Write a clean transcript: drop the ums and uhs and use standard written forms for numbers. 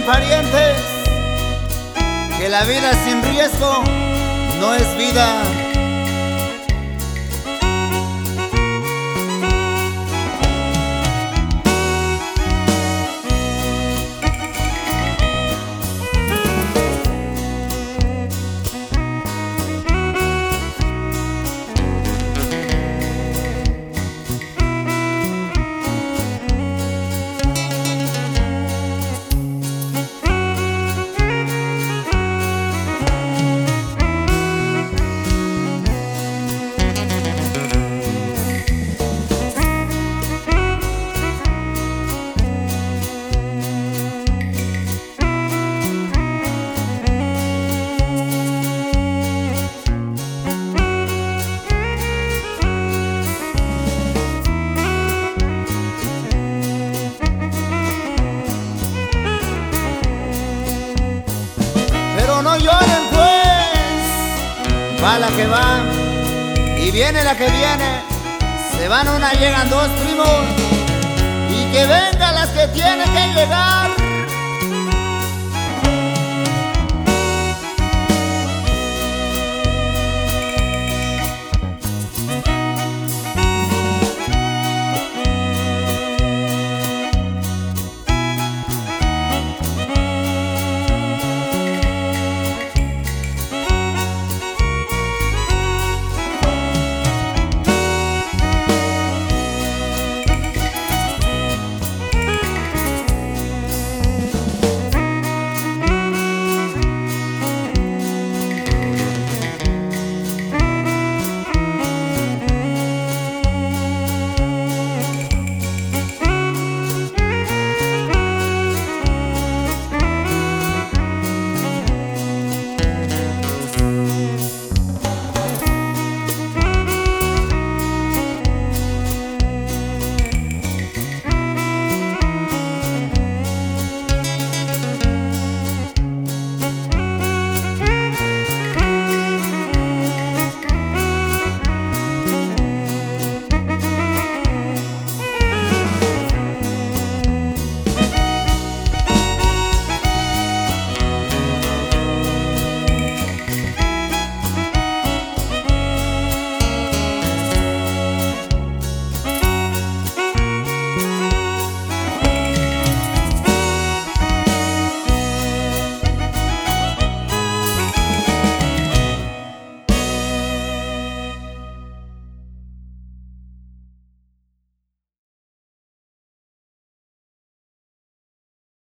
parientes, que la vida sin riesgo no es vida. No lloren pues, va la que va y viene la que viene, se van una, llegan dos primos, y que vengan las que tienen que llegar.